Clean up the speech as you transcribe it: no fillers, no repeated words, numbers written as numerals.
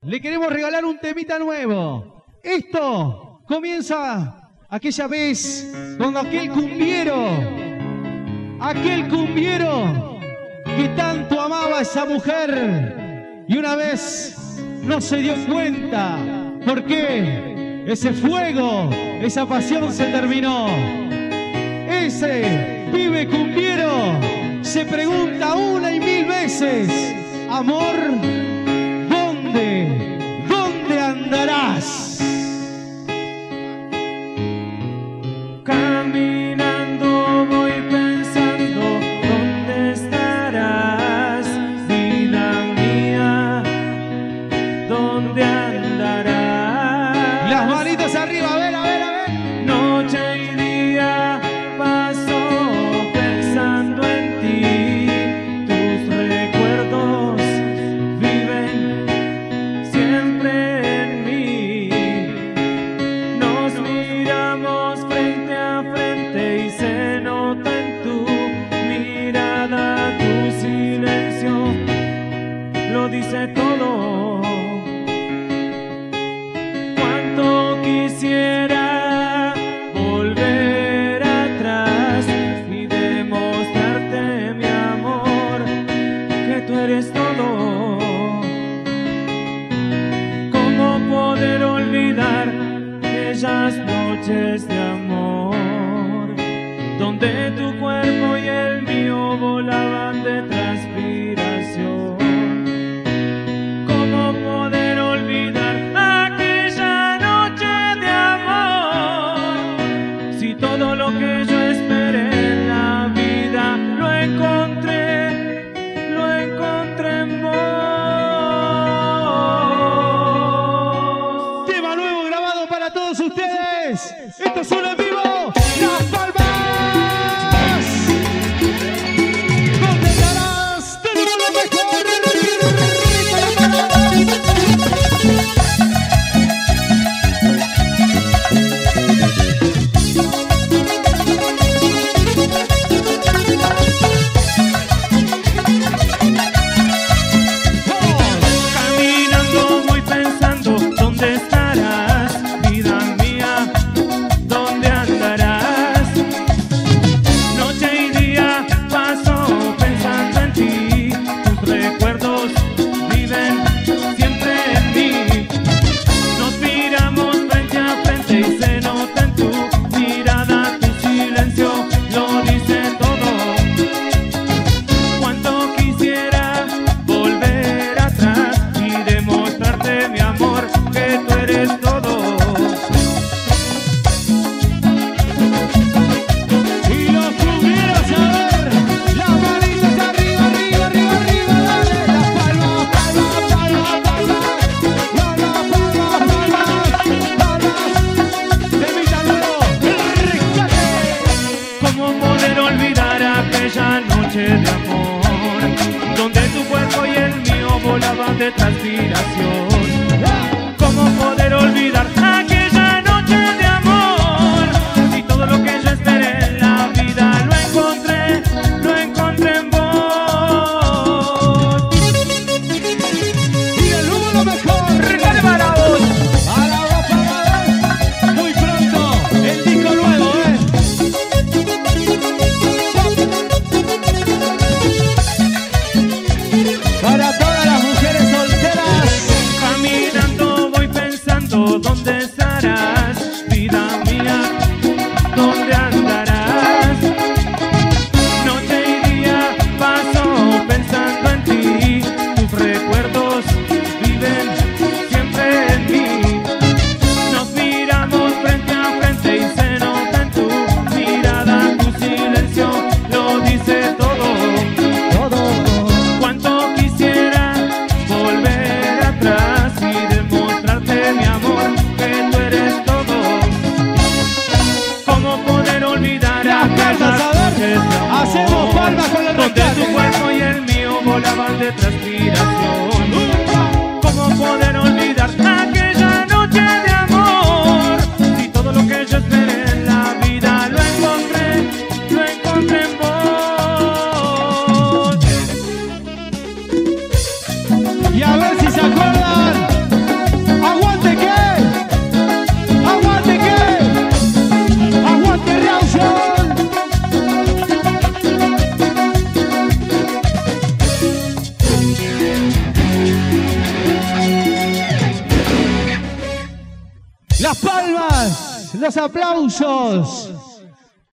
Le queremos regalar un temita nuevo. Esto comienza aquella vez cuando aquel cumbiero que tanto amaba a esa mujer y una vez no se dio cuenta por qué ese fuego, esa pasión se terminó. Ese pibe cumbiero se pregunta una y mil veces: amor, ¿dónde andarás? Caminando voy pensando, ¿dónde estarás? Vida mía, ¿dónde andarás? Las manitos arriba, a ver. Noche y día paso pensando en ti. Tus recuerdos viven siempre en mí. Nos miramos frente a frente y se nota en tu mirada, tu silencio lo dice todo. Cuánto quisiera volver atrás y demostrarte, mi amor, que tú eres todo. ¿Cómo poder olvidar aquellas noches de amor donde tu cuerpo y el mío volaban de transpiración? ¿Cómo poder olvidar aquella noche de amor si todo lo que yo esperé en la vida lo encontré en vos? Tema nuevo grabado para todos ustedes. Esto es un en vivo. Las Palmas. ¿Dónde estarás? Tenemos lo mejor. Caminando voy pensando, ¿dónde estarás? Vida mía, ¿dónde andarás? Noche y día paso pensando en ti. Tus recuerdos viven siempre en mí. Nos miramos frente a frente y se nota en tu mirada, tu silencio lo dice todo. Cuánto quisiera volver atrás y demostrarte, mi amor, que tú eres todo. Y los cumbieros, a ver. Las manitos arriba, dale. Las palmas. Temita nuevo. El rescate. ¿Cómo poder olvidar aquella noche de amor donde tu cuerpo y el mío volaban de transpiración? ¿Cómo poder olvidar aquella noche de amor si todo lo que yo esperé en la vida lo encontré en vos? Y el humo lo mejor. Regale para vos. Para vos. Muy pronto, el disco nuevo, Para todas las mujeres solteras. Caminando voy pensando, ¿dónde Las palmas, los aplausos.